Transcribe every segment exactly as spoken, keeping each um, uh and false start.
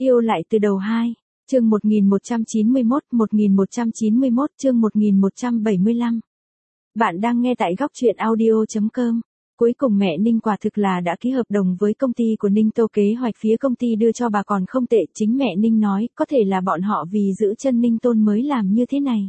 Yêu lại từ đầu hai, chương một nghìn một trăm chín mươi mốt, một nghìn một trăm chín mươi mốt chương một nghìn một trăm bảy mươi lăm. Bạn đang nghe tại góc truyện audio chấm com. Cuối cùng mẹ Ninh quả thực là đã ký hợp đồng với công ty của Ninh Tô, kế hoạch phía công ty đưa cho bà còn không tệ, chính mẹ Ninh nói, có thể là bọn họ vì giữ chân Ninh Tôn mới làm như thế này.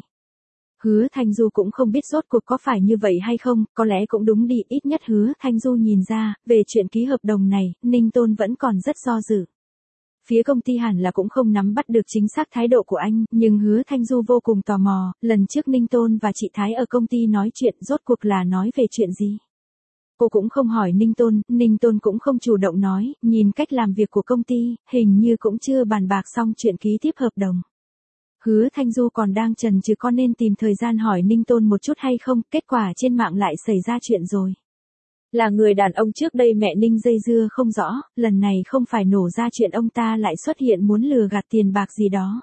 Hứa Thanh Du cũng không biết rốt cuộc có phải như vậy hay không, có lẽ cũng đúng đi, ít nhất Hứa Thanh Du nhìn ra, về chuyện ký hợp đồng này, Ninh Tôn vẫn còn rất do dự. Phía công ty hẳn là cũng không nắm bắt được chính xác thái độ của anh, nhưng Hứa Thanh Du vô cùng tò mò, lần trước Ninh Tôn và chị Thái ở công ty nói chuyện rốt cuộc là nói về chuyện gì. Cô cũng không hỏi Ninh Tôn, Ninh Tôn cũng không chủ động nói, nhìn cách làm việc của công ty, hình như cũng chưa bàn bạc xong chuyện ký tiếp hợp đồng. Hứa Thanh Du còn đang chần chừ có nên tìm thời gian hỏi Ninh Tôn một chút hay không, kết quả trên mạng lại xảy ra chuyện rồi. Là người đàn ông trước đây mẹ Ninh dây dưa không rõ, lần này không phải nổ ra chuyện ông ta lại xuất hiện muốn lừa gạt tiền bạc gì đó.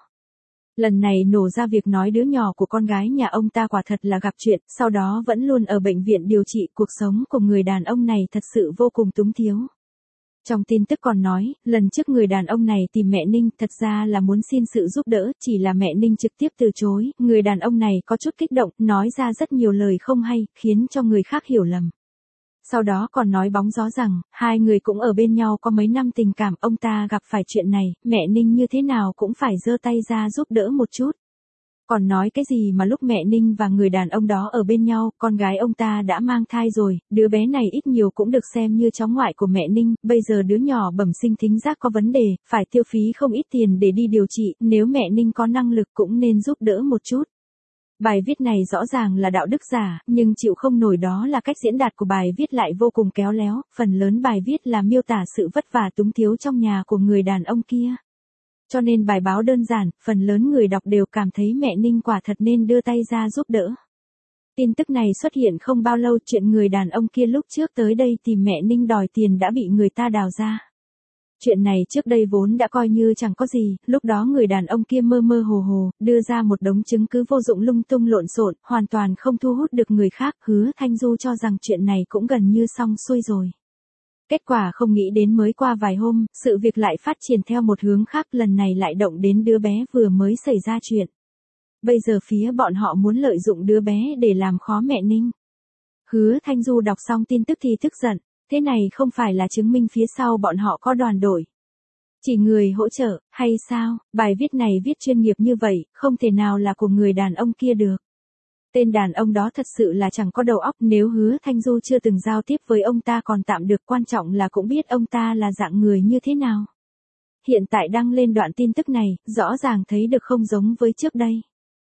Lần này nổ ra việc nói đứa nhỏ của con gái nhà ông ta quả thật là gặp chuyện, sau đó vẫn luôn ở bệnh viện điều trị, cuộc sống của người đàn ông này thật sự vô cùng túng thiếu. Trong tin tức còn nói, lần trước người đàn ông này tìm mẹ Ninh thật ra là muốn xin sự giúp đỡ, chỉ là mẹ Ninh trực tiếp từ chối, người đàn ông này có chút kích động, nói ra rất nhiều lời không hay, khiến cho người khác hiểu lầm. Sau đó còn nói bóng gió rằng, hai người cũng ở bên nhau có mấy năm tình cảm, ông ta gặp phải chuyện này, mẹ Ninh như thế nào cũng phải giơ tay ra giúp đỡ một chút. Còn nói cái gì mà lúc mẹ Ninh và người đàn ông đó ở bên nhau, con gái ông ta đã mang thai rồi, đứa bé này ít nhiều cũng được xem như cháu ngoại của mẹ Ninh, bây giờ đứa nhỏ bẩm sinh thính giác có vấn đề, phải tiêu phí không ít tiền để đi điều trị, nếu mẹ Ninh có năng lực cũng nên giúp đỡ một chút. Bài viết này rõ ràng là đạo đức giả, nhưng chịu không nổi đó là cách diễn đạt của bài viết lại vô cùng kéo léo, phần lớn bài viết là miêu tả sự vất vả túng thiếu trong nhà của người đàn ông kia. Cho nên bài báo đơn giản, phần lớn người đọc đều cảm thấy mẹ Ninh quả thật nên đưa tay ra giúp đỡ. Tin tức này xuất hiện không bao lâu, chuyện người đàn ông kia lúc trước tới đây tìm mẹ Ninh đòi tiền đã bị người ta đào ra. Chuyện này trước đây vốn đã coi như chẳng có gì, lúc đó người đàn ông kia mơ mơ hồ hồ, đưa ra một đống chứng cứ vô dụng lung tung lộn xộn, hoàn toàn không thu hút được người khác, Hứa Thanh Du cho rằng chuyện này cũng gần như xong xuôi rồi. Kết quả không nghĩ đến mới qua vài hôm, sự việc lại phát triển theo một hướng khác, lần này lại động đến đứa bé vừa mới xảy ra chuyện. Bây giờ phía bọn họ muốn lợi dụng đứa bé để làm khó mẹ Ninh. Hứa Thanh Du đọc xong tin tức thì tức giận. Thế này không phải là chứng minh phía sau bọn họ có đoàn đội, chỉ người hỗ trợ, hay sao? Bài viết này viết chuyên nghiệp như vậy, không thể nào là của người đàn ông kia được. Tên đàn ông đó thật sự là chẳng có đầu óc, nếu Hứa Thanh Du chưa từng giao tiếp với ông ta còn tạm được, quan trọng là cũng biết ông ta là dạng người như thế nào. Hiện tại đăng lên đoạn tin tức này, rõ ràng thấy được không giống với trước đây.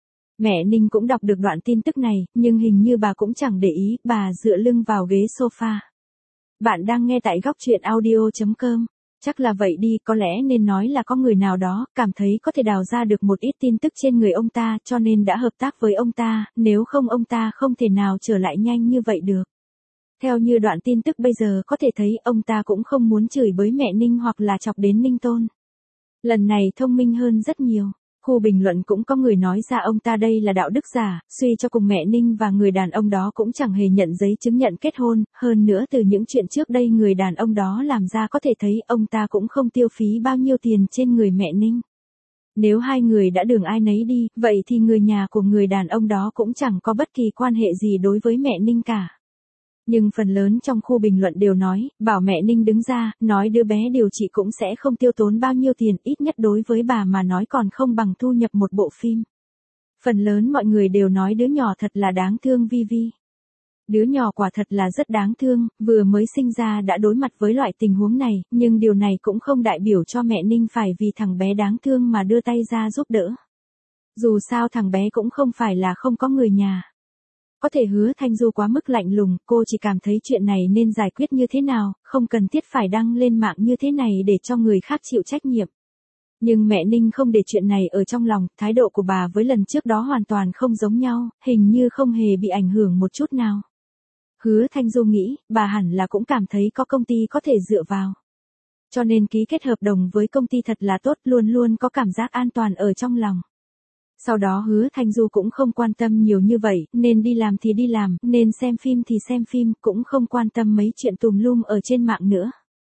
Mẹ Ninh cũng đọc được đoạn tin tức này, nhưng hình như bà cũng chẳng để ý, bà dựa lưng vào ghế sofa. Bạn đang nghe tại góc truyện audio chấm com. Chắc là vậy đi, có lẽ nên nói là có người nào đó, cảm thấy có thể đào ra được một ít tin tức trên người ông ta, cho nên đã hợp tác với ông ta, nếu không ông ta không thể nào trở lại nhanh như vậy được. Theo như đoạn tin tức bây giờ có thể thấy, ông ta cũng không muốn chửi bới mẹ Ninh hoặc là chọc đến Ninh Tôn. Lần này thông minh hơn rất nhiều. Khu bình luận cũng có người nói ra ông ta đây là đạo đức giả, suy cho cùng mẹ Ninh và người đàn ông đó cũng chẳng hề nhận giấy chứng nhận kết hôn, hơn nữa từ những chuyện trước đây người đàn ông đó làm ra có thể thấy ông ta cũng không tiêu phí bao nhiêu tiền trên người mẹ Ninh. Nếu hai người đã đường ai nấy đi, vậy thì người nhà của người đàn ông đó cũng chẳng có bất kỳ quan hệ gì đối với mẹ Ninh cả. Nhưng phần lớn trong khu bình luận đều nói, bảo mẹ Ninh đứng ra, nói đứa bé điều trị cũng sẽ không tiêu tốn bao nhiêu tiền, ít nhất đối với bà mà nói còn không bằng thu nhập một bộ phim. Phần lớn mọi người đều nói đứa nhỏ thật là đáng thương Vi Vi. Đứa nhỏ quả thật là rất đáng thương, vừa mới sinh ra đã đối mặt với loại tình huống này, nhưng điều này cũng không đại biểu cho mẹ Ninh phải vì thằng bé đáng thương mà đưa tay ra giúp đỡ. Dù sao thằng bé cũng không phải là không có người nhà. Có thể Hứa Thanh Du quá mức lạnh lùng, cô chỉ cảm thấy chuyện này nên giải quyết như thế nào, không cần thiết phải đăng lên mạng như thế này để cho người khác chịu trách nhiệm. Nhưng mẹ Ninh không để chuyện này ở trong lòng, thái độ của bà với lần trước đó hoàn toàn không giống nhau, hình như không hề bị ảnh hưởng một chút nào. Hứa Thanh Du nghĩ, bà hẳn là cũng cảm thấy có công ty có thể dựa vào. Cho nên ký kết hợp đồng với công ty thật là tốt, luôn luôn có cảm giác an toàn ở trong lòng. Sau đó Hứa Thanh Du cũng không quan tâm nhiều như vậy, nên đi làm thì đi làm, nên xem phim thì xem phim, cũng không quan tâm mấy chuyện tùm lum ở trên mạng nữa.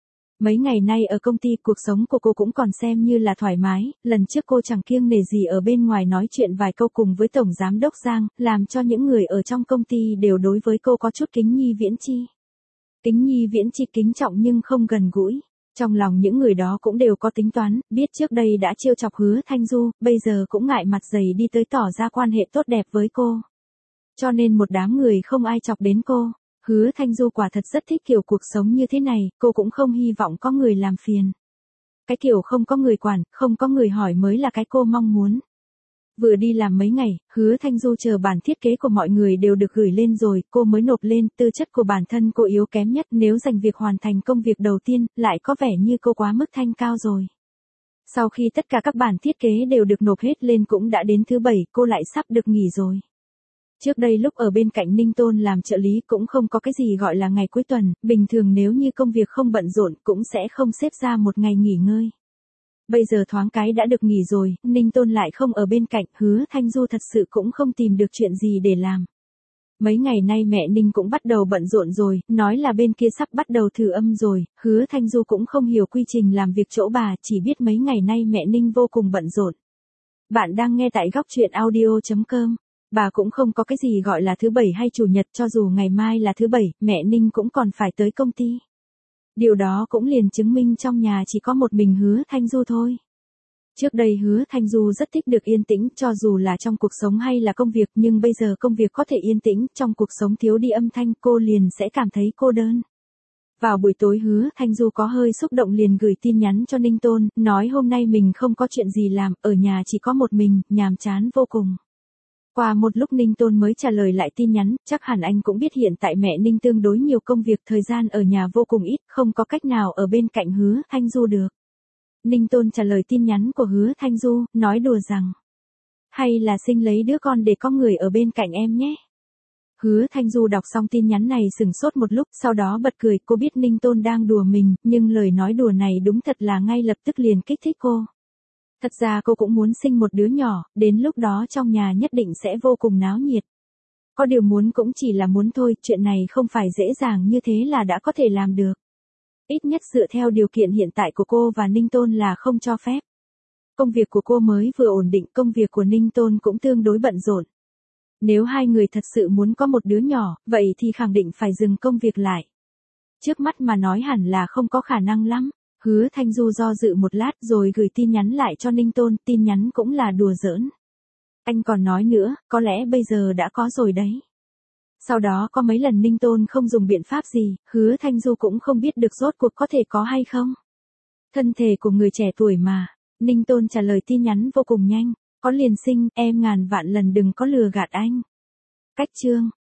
Mấy ngày nay ở công ty cuộc sống của cô cũng còn xem như là thoải mái, lần trước cô chẳng kiêng nể gì ở bên ngoài nói chuyện vài câu cùng với Tổng Giám Đốc Giang, làm cho những người ở trong công ty đều đối với cô có chút kính nhi viễn chi. Kính nhi viễn chi kính trọng nhưng không gần gũi. Trong lòng những người đó cũng đều có tính toán, biết trước đây đã trêu chọc Hứa Thanh Du, bây giờ cũng ngại mặt dày đi tới tỏ ra quan hệ tốt đẹp với cô. Cho nên một đám người không ai chọc đến cô. Hứa Thanh Du quả thật rất thích kiểu cuộc sống như thế này, cô cũng không hy vọng có người làm phiền. Cái kiểu không có người quản, không có người hỏi mới là cái cô mong muốn. Vừa đi làm mấy ngày, Hứa Thanh Du chờ bản thiết kế của mọi người đều được gửi lên rồi, cô mới nộp lên, tư chất của bản thân cô yếu kém nhất, nếu dành việc hoàn thành công việc đầu tiên, lại có vẻ như cô quá mức thanh cao rồi. Sau khi tất cả các bản thiết kế đều được nộp hết lên cũng đã đến thứ bảy, cô lại sắp được nghỉ rồi. Trước đây lúc ở bên cạnh Ninh Tôn làm trợ lý cũng không có cái gì gọi là ngày cuối tuần, bình thường nếu như công việc không bận rộn cũng sẽ không xếp ra một ngày nghỉ ngơi. Bây giờ thoáng cái đã được nghỉ rồi, Ninh Tôn lại không ở bên cạnh, Hứa Thanh Du thật sự cũng không tìm được chuyện gì để làm. Mấy ngày nay mẹ Ninh cũng bắt đầu bận rộn rồi, nói là bên kia sắp bắt đầu thử âm rồi, Hứa Thanh Du cũng không hiểu quy trình làm việc chỗ bà, chỉ biết mấy ngày nay mẹ Ninh vô cùng bận rộn. Bạn đang nghe tại góc truyện audio chấm com. Bà cũng không có cái gì gọi là thứ bảy hay chủ nhật, cho dù ngày mai là thứ bảy, mẹ Ninh cũng còn phải tới công ty. Điều đó cũng liền chứng minh trong nhà chỉ có một mình Hứa Thanh Du thôi. Trước đây Hứa Thanh Du rất thích được yên tĩnh, cho dù là trong cuộc sống hay là công việc, nhưng bây giờ công việc có thể yên tĩnh, trong cuộc sống thiếu đi âm thanh, cô liền sẽ cảm thấy cô đơn. Vào buổi tối Hứa Thanh Du có hơi xúc động liền gửi tin nhắn cho Ninh Tôn, nói hôm nay mình không có chuyện gì làm, ở nhà chỉ có một mình, nhàm chán vô cùng. Qua một lúc Ninh Tôn mới trả lời lại tin nhắn, chắc hẳn anh cũng biết hiện tại mẹ Ninh tương đối nhiều công việc, thời gian ở nhà vô cùng ít, không có cách nào ở bên cạnh Hứa Thanh Du được. Ninh Tôn trả lời tin nhắn của Hứa Thanh Du, nói đùa rằng, hay là sinh lấy đứa con để có người ở bên cạnh em nhé. Hứa Thanh Du đọc xong tin nhắn này sửng sốt một lúc, sau đó bật cười, cô biết Ninh Tôn đang đùa mình, nhưng lời nói đùa này đúng thật là ngay lập tức liền kích thích cô. Thật ra cô cũng muốn sinh một đứa nhỏ, đến lúc đó trong nhà nhất định sẽ vô cùng náo nhiệt. Có điều muốn cũng chỉ là muốn thôi, chuyện này không phải dễ dàng như thế là đã có thể làm được. Ít nhất dựa theo điều kiện hiện tại của cô và Ninh Tôn là không cho phép. Công việc của cô mới vừa ổn định, công việc của Ninh Tôn cũng tương đối bận rộn. Nếu hai người thật sự muốn có một đứa nhỏ, vậy thì khẳng định phải dừng công việc lại. Trước mắt mà nói hẳn là không có khả năng lắm. Hứa Thanh Du do dự một lát rồi gửi tin nhắn lại cho Ninh Tôn, tin nhắn cũng là đùa giỡn. Anh còn nói nữa, có lẽ bây giờ đã có rồi đấy. Sau đó có mấy lần Ninh Tôn không dùng biện pháp gì, Hứa Thanh Du cũng không biết được rốt cuộc có thể có hay không. Thân thể của người trẻ tuổi mà, Ninh Tôn trả lời tin nhắn vô cùng nhanh, có liền sinh, em ngàn vạn lần đừng có lừa gạt anh. Cách chương